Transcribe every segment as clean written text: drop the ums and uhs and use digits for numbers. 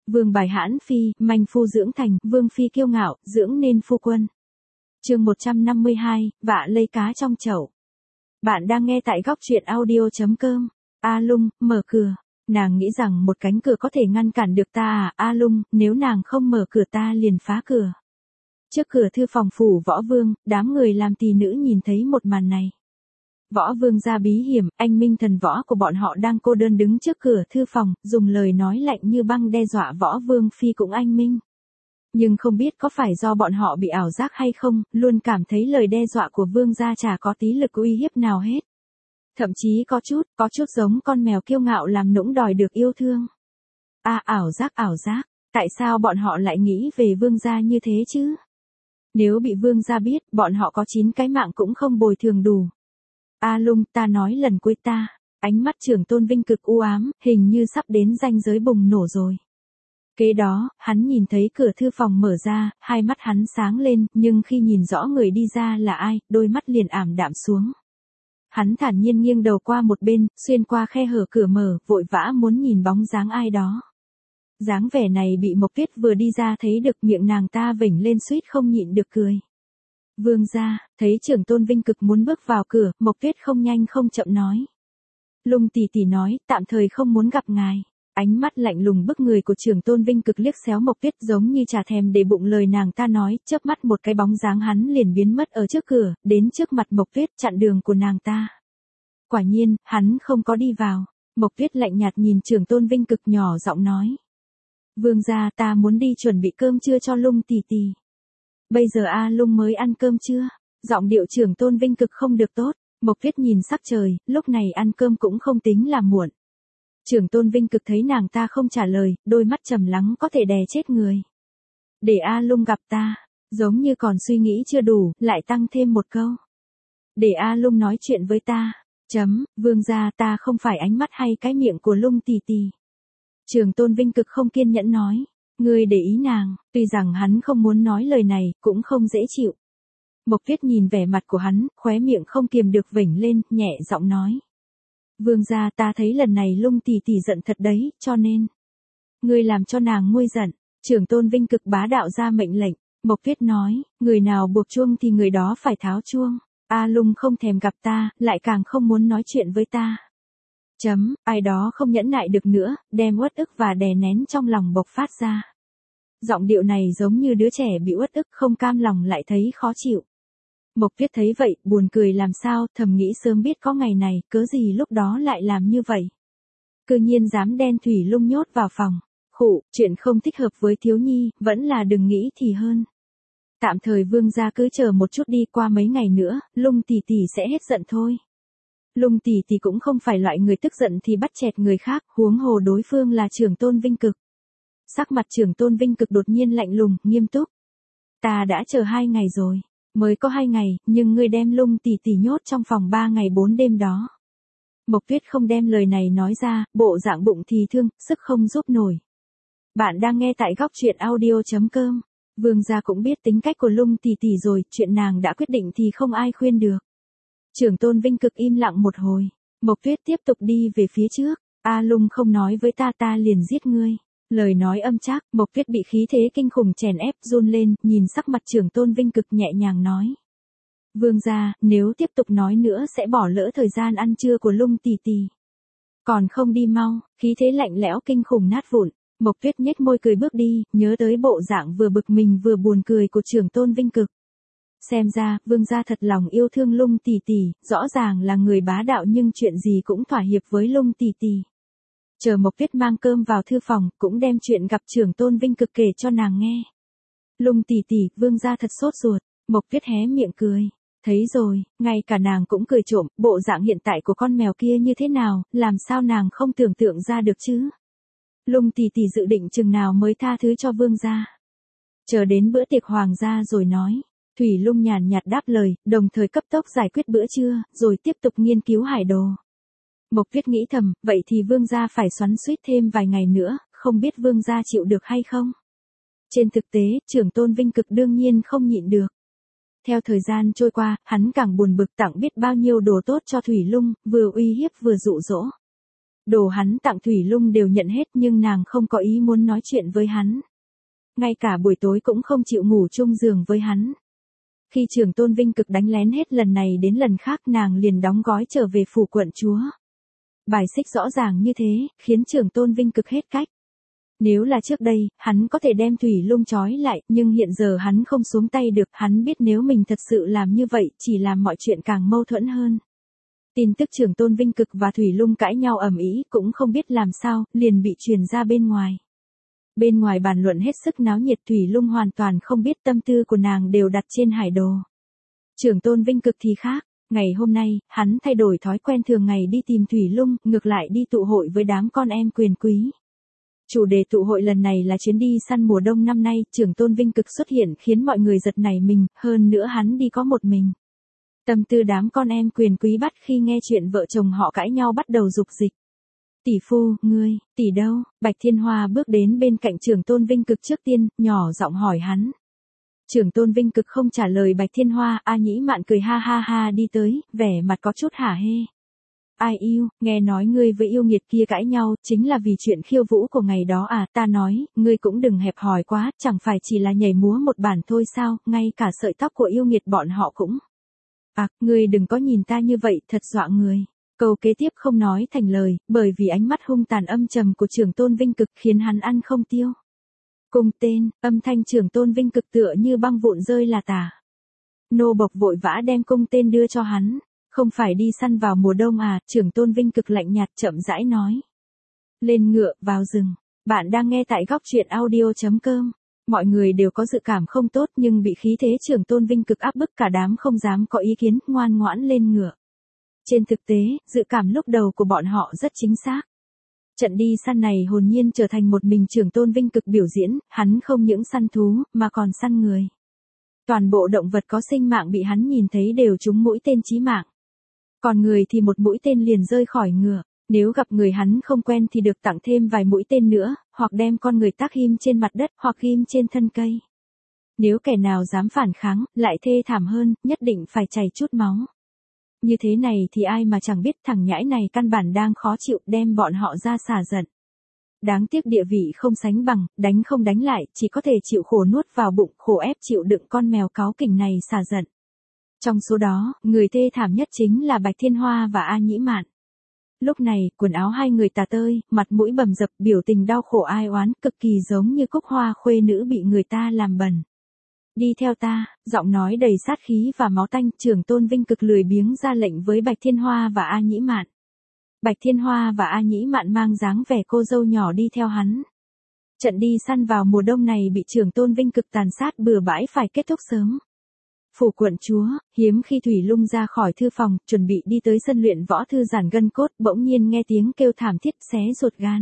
Vương bài hãn phi, manh phu dưỡng thành, vương phi kiêu ngạo, dưỡng nên phu quân. Chương 152, vạ lây cá trong chậu. Bạn đang nghe tại góc truyện audio.com. A Lung, mở cửa. Nàng nghĩ rằng một cánh cửa có thể ngăn cản được ta à? A Lung, nếu nàng không mở cửa ta liền phá cửa. Trước cửa thư phòng phủ Võ Vương, đám người làm tỳ nữ nhìn thấy một màn này. Võ Vương ra bí hiểm, anh minh thần võ của bọn họ đang cô đơn đứng trước cửa thư phòng, dùng lời nói lạnh như băng đe dọa Võ Vương phi cũng anh minh. Nhưng không biết có phải do bọn họ bị ảo giác hay không, luôn cảm thấy lời đe dọa của Vương gia chả có tí lực uy hiếp nào hết. Thậm chí có chút giống con mèo kiêu ngạo làm nũng đòi được yêu thương. Ảo giác, tại sao bọn họ lại nghĩ về Vương gia như thế chứ? Nếu bị Vương gia biết, bọn họ có 9 cái mạng cũng không bồi thường đủ. A Lung, ta nói lần cuối ta. Ánh mắt Trưởng Tôn Vinh cực u ám, hình như sắp đến ranh giới bùng nổ rồi. Kế đó, hắn nhìn thấy cửa thư phòng mở ra, hai mắt hắn sáng lên, nhưng khi nhìn rõ người đi ra là ai, đôi mắt liền ảm đạm xuống. Hắn thản nhiên nghiêng đầu qua một bên, xuyên qua khe hở cửa mở, vội vã muốn nhìn bóng dáng ai đó. Dáng vẻ này bị Mộc Tuyết vừa đi ra thấy được, miệng nàng ta vểnh lên suýt không nhịn được cười. Vương gia, thấy Trưởng Tôn Vinh cực muốn bước vào cửa, Mộc Tuyết không nhanh không chậm nói. Lung tỷ tỷ nói, tạm thời không muốn gặp ngài. Ánh mắt lạnh lùng bức người của Trưởng Tôn Vinh cực liếc xéo Mộc Tuyết giống như chả thèm để bụng lời nàng ta nói, chớp mắt một cái bóng dáng hắn liền biến mất ở trước cửa, đến trước mặt Mộc Tuyết chặn đường của nàng ta. Quả nhiên, hắn không có đi vào. Mộc Tuyết lạnh nhạt nhìn Trưởng Tôn Vinh cực nhỏ giọng nói. Vương gia, ta muốn đi chuẩn bị cơm trưa cho Lung tỷ tỷ. Bây giờ A Lung mới ăn cơm chưa? Giọng điệu Trưởng Tôn Vinh cực không được tốt. Mộc Tuyết nhìn sắc trời, lúc này ăn cơm cũng không tính là muộn. Trưởng Tôn Vinh cực thấy nàng ta không trả lời, đôi mắt trầm lắng có thể đè chết người. Để A Lung gặp ta, giống như còn suy nghĩ chưa đủ, lại tăng thêm một câu. Để A Lung nói chuyện với ta. Vương gia, ta không phải ánh mắt hay cái miệng của Lung tỷ tỷ. Trưởng Tôn Vinh cực không kiên nhẫn nói. Ngươi để ý nàng, tuy rằng hắn không muốn nói lời này, cũng không dễ chịu. Mộc Tuyết nhìn vẻ mặt của hắn, khóe miệng không kiềm được vểnh lên, nhẹ giọng nói. Vương gia, ta thấy lần này Lung tỷ tỷ giận thật đấy, cho nên. Ngươi làm cho nàng nguôi giận. Trưởng Tôn Vinh cực bá đạo ra mệnh lệnh. Mộc Tuyết nói, người nào buộc chuông thì người đó phải tháo chuông. A Lung không thèm gặp ta, lại càng không muốn nói chuyện với ta. Ai đó không nhẫn nại được nữa, đem uất ức và đè nén trong lòng bộc phát ra. Giọng điệu này giống như đứa trẻ bị uất ức không cam lòng lại thấy khó chịu. Mộc Tuyết thấy vậy, buồn cười làm sao, thầm nghĩ sớm biết có ngày này, cớ gì lúc đó lại làm như vậy. Cư nhiên dám đem Thủy Lung nhốt vào phòng. Chuyện không thích hợp với thiếu nhi, vẫn là đừng nghĩ thì hơn. Tạm thời Vương gia cứ chờ một chút đi, qua mấy ngày nữa, Lung tỷ tỷ sẽ hết giận thôi. Lung tỷ tỷ cũng không phải loại người tức giận thì bắt chẹt người khác, huống hồ đối phương là Trưởng Tôn Vinh cực. Sắc mặt Trưởng Tôn Vinh cực đột nhiên lạnh lùng, nghiêm túc. Ta đã chờ 2 ngày rồi. Mới có 2 ngày, nhưng ngươi đem Lung tỷ tỷ nhốt trong phòng 3 ngày 4 đêm đó. Mộc Tuyết không đem lời này nói ra, bộ dạng bụng thì thương, sức không giúp nổi. Bạn đang nghe tại góc truyện audio.com. Vương gia cũng biết tính cách của Lung tỷ tỷ rồi, chuyện nàng đã quyết định thì không ai khuyên được. Trưởng Tôn Vinh cực im lặng một hồi. Mộc Tuyết tiếp tục đi về phía trước. A Lung không nói với ta, ta liền giết ngươi. Lời nói âm trác, Mộc Tuyết bị khí thế kinh khủng chèn ép, run lên, nhìn sắc mặt Trưởng Tôn Vinh cực nhẹ nhàng nói. Vương gia, nếu tiếp tục nói nữa sẽ bỏ lỡ thời gian ăn trưa của Lung tỷ tỷ. Còn không đi mau, khí thế lạnh lẽo kinh khủng nát vụn. Mộc Tuyết nhếch môi cười bước đi, nhớ tới bộ dạng vừa bực mình vừa buồn cười của Trưởng Tôn Vinh cực. Xem ra, Vương gia thật lòng yêu thương Lung tỷ tỷ, rõ ràng là người bá đạo nhưng chuyện gì cũng thỏa hiệp với Lung tỷ tỷ. Chờ Mộc Tuyết mang cơm vào thư phòng, cũng đem chuyện gặp Trưởng Tôn Vinh cực kể cho nàng nghe. Lung tỷ tỷ, Vương gia thật sốt ruột. Mộc Tuyết hé miệng cười. Thấy rồi, ngay cả nàng cũng cười trộm, bộ dạng hiện tại của con mèo kia như thế nào, làm sao nàng không tưởng tượng ra được chứ? Lung tỷ tỷ dự định chừng nào mới tha thứ cho Vương gia? Chờ đến bữa tiệc hoàng gia rồi nói. Thủy Lung nhàn nhạt đáp lời, đồng thời cấp tốc giải quyết bữa trưa, rồi tiếp tục nghiên cứu hải đồ. Mộc Tuyết nghĩ thầm, vậy thì Vương gia phải xoắn xuýt thêm vài ngày nữa, không biết Vương gia chịu được hay không? Trên thực tế, Trưởng Tôn Vinh cực đương nhiên không nhịn được. Theo thời gian trôi qua, hắn càng buồn bực, tặng biết bao nhiêu đồ tốt cho Thủy Lung, vừa uy hiếp vừa dụ dỗ. Đồ hắn tặng Thủy Lung đều nhận hết nhưng nàng không có ý muốn nói chuyện với hắn. Ngay cả buổi tối cũng không chịu ngủ chung giường với hắn. Khi Trường Tôn Vinh Cực đánh lén hết lần này đến lần khác nàng liền đóng gói trở về phủ quận chúa. Bài xích rõ ràng như thế, khiến Trường Tôn Vinh Cực hết cách. Nếu là trước đây, hắn có thể đem Thủy Lung trói lại, nhưng hiện giờ hắn không xuống tay được, hắn biết nếu mình thật sự làm như vậy, chỉ làm mọi chuyện càng mâu thuẫn hơn. Tin tức Trường Tôn Vinh Cực và Thủy Lung cãi nhau ầm ĩ, cũng không biết làm sao, liền bị truyền ra bên ngoài. Bên ngoài bàn luận hết sức náo nhiệt, Thủy Lung hoàn toàn không biết tâm tư của nàng đều đặt trên Hải Đồ. Trường Tôn Vinh Cực thì khác, ngày hôm nay, hắn thay đổi thói quen thường ngày đi tìm Thủy Lung, ngược lại đi tụ hội với đám con em quyền quý. Chủ đề tụ hội lần này là chuyến đi săn mùa đông năm nay, Trường Tôn Vinh Cực xuất hiện khiến mọi người giật nảy mình, hơn nữa hắn đi có một mình. Tâm tư đám con em quyền quý bắt khi nghe chuyện vợ chồng họ cãi nhau bắt đầu dục dịch. Tỷ phu, ngươi, tỷ đâu? Bạch Thiên Hoa bước đến bên cạnh Trường Tôn Vinh Cực trước tiên, nhỏ giọng hỏi hắn. Trường Tôn Vinh Cực không trả lời Bạch Thiên Hoa, A Nhĩ Mạn cười ha ha ha đi tới, vẻ mặt có chút hả hê. Ai yêu, nghe nói ngươi với yêu nghiệt kia cãi nhau, chính là vì chuyện khiêu vũ của ngày đó à, ta nói, ngươi cũng đừng hẹp hòi quá, chẳng phải chỉ là nhảy múa một bản thôi sao, ngay cả sợi tóc của yêu nghiệt bọn họ cũng. À, ngươi đừng có nhìn ta như vậy, thật dọa người. Câu kế tiếp không nói thành lời, bởi vì ánh mắt hung tàn âm trầm của Trường Tôn Vinh Cực khiến hắn ăn không tiêu. Cùng tên, âm thanh Trường Tôn Vinh Cực tựa như băng vụn rơi là tả. Nô bộc vội vã đem cung tên đưa cho hắn. Không phải đi săn vào mùa đông à, Trường Tôn Vinh Cực lạnh nhạt chậm rãi nói. Lên ngựa, vào rừng. Bạn đang nghe tại góc truyện audio.com. Mọi người đều có dự cảm không tốt nhưng bị khí thế Trường Tôn Vinh Cực áp bức cả đám không dám có ý kiến, ngoan ngoãn lên ngựa. Trên thực tế, dự cảm lúc đầu của bọn họ rất chính xác. Trận đi săn này hồn nhiên trở thành một mình Trường Tôn Vinh Cực biểu diễn, hắn không những săn thú, mà còn săn người. Toàn bộ động vật có sinh mạng bị hắn nhìn thấy đều trúng mũi tên chí mạng. Còn người thì một mũi tên liền rơi khỏi ngựa, nếu gặp người hắn không quen thì được tặng thêm vài mũi tên nữa, hoặc đem con người tác ghim trên mặt đất hoặc ghim trên thân cây. Nếu kẻ nào dám phản kháng, lại thê thảm hơn, nhất định phải chảy chút máu. Như thế này thì ai mà chẳng biết thằng nhãi này căn bản đang khó chịu đem bọn họ ra xả giận. Đáng tiếc địa vị không sánh bằng, đánh không đánh lại, chỉ có thể chịu khổ nuốt vào bụng, khổ ép chịu đựng con mèo cáu kỉnh này xả giận. Trong số đó, người thê thảm nhất chính là Bạch Thiên Hoa và A Nhĩ Mạn. Lúc này, quần áo hai người tả tơi, mặt mũi bầm dập, biểu tình đau khổ ai oán, cực kỳ giống như cúc hoa khuê nữ bị người ta làm bẩn. Đi theo ta, giọng nói đầy sát khí và máu tanh, Trường Tôn Vinh Cực lười biếng ra lệnh với Bạch Thiên Hoa và A Nhĩ Mạn. Bạch Thiên Hoa và A Nhĩ Mạn mang dáng vẻ cô dâu nhỏ đi theo hắn. Trận đi săn vào mùa đông này bị Trường Tôn Vinh Cực tàn sát bừa bãi phải kết thúc sớm. Phủ quận chúa, hiếm khi Thủy Lung ra khỏi thư phòng, chuẩn bị đi tới sân luyện võ thư giãn gân cốt, bỗng nhiên nghe tiếng kêu thảm thiết xé ruột gan.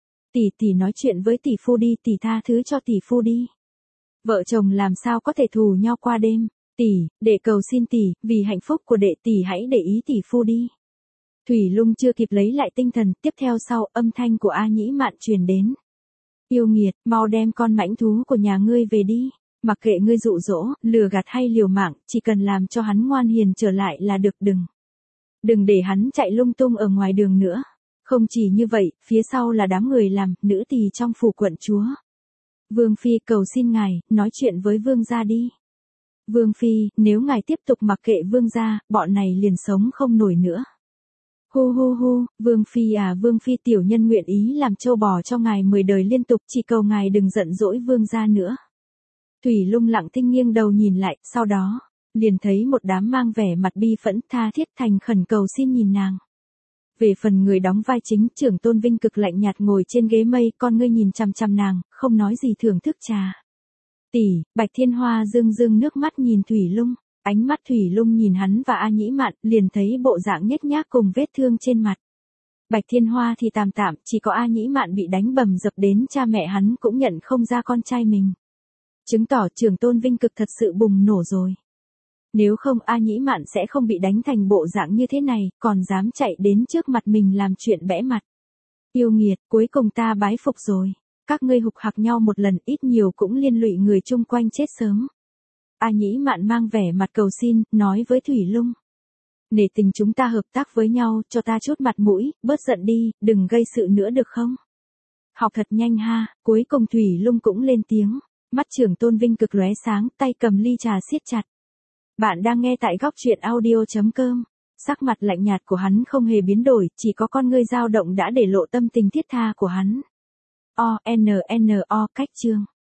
Tỷ nói chuyện với tỷ phu đi, tỷ tha thứ cho tỷ phu đi. Vợ chồng làm sao có thể thù nhau qua đêm, để cầu xin tỷ, vì hạnh phúc của đệ tỷ hãy để ý tỷ phu đi. Thủy Lung chưa kịp lấy lại tinh thần, tiếp theo sau âm thanh của A Nhĩ Mạn truyền đến. Yêu nghiệt, mau đem con mãnh thú của nhà ngươi về đi. Mặc kệ ngươi dụ dỗ, lừa gạt hay liều mạng, chỉ cần làm cho hắn ngoan hiền trở lại là được, đừng để hắn chạy lung tung ở ngoài đường nữa. Không chỉ như vậy, phía sau là đám người làm, nữ tỳ trong phủ quận chúa. Vương Phi cầu xin ngài, nói chuyện với Vương gia đi. Vương Phi, nếu ngài tiếp tục mặc kệ Vương gia, bọn này liền sống không nổi nữa. Hu hu hu, Vương Phi à, Vương Phi tiểu nhân nguyện ý làm trâu bò cho ngài 10 đời liên tục, chỉ cầu ngài đừng giận dỗi Vương gia nữa. Thủy Lung lặng thinh nghiêng đầu nhìn lại, sau đó, liền thấy một đám mang vẻ mặt bi phẫn tha thiết thành khẩn cầu xin nhìn nàng. Về phần người đóng vai chính, Trường Tôn Vinh Cực lạnh nhạt ngồi trên ghế mây, con ngươi nhìn chằm chằm nàng, không nói gì thưởng thức trà. Tỷ, Bạch Thiên Hoa rưng rưng nước mắt nhìn Thủy Lung, ánh mắt Thủy Lung nhìn hắn và A Nhĩ Mạn, liền thấy bộ dạng nhếch nhác cùng vết thương trên mặt. Bạch Thiên Hoa thì tạm tạm, chỉ có A Nhĩ Mạn bị đánh bầm dập đến cha mẹ hắn cũng nhận không ra con trai mình. Chứng tỏ Trường Tôn Vinh Cực thật sự bùng nổ rồi. Nếu không A Nhĩ Mạn sẽ không bị đánh thành bộ dạng như thế này, còn dám chạy đến trước mặt mình làm chuyện bẽ mặt. Yêu nghiệt, cuối cùng ta bái phục rồi. Các ngươi hục hặc nhau một lần, ít nhiều cũng liên lụy người chung quanh chết sớm. A Nhĩ Mạn mang vẻ mặt cầu xin, nói với Thủy Lung. Nể tình chúng ta hợp tác với nhau, cho ta chút mặt mũi, bớt giận đi, đừng gây sự nữa được không? Học thật nhanh ha, cuối cùng Thủy Lung cũng lên tiếng. Mắt trưởng Tôn Vinh cực lóe sáng, tay cầm ly trà siết chặt. Bạn đang nghe tại góc truyện audio.com. Sắc mặt lạnh nhạt của hắn không hề biến đổi, chỉ có con ngươi dao động đã để lộ tâm tình thiết tha của hắn. O, N, N, O, cách chương.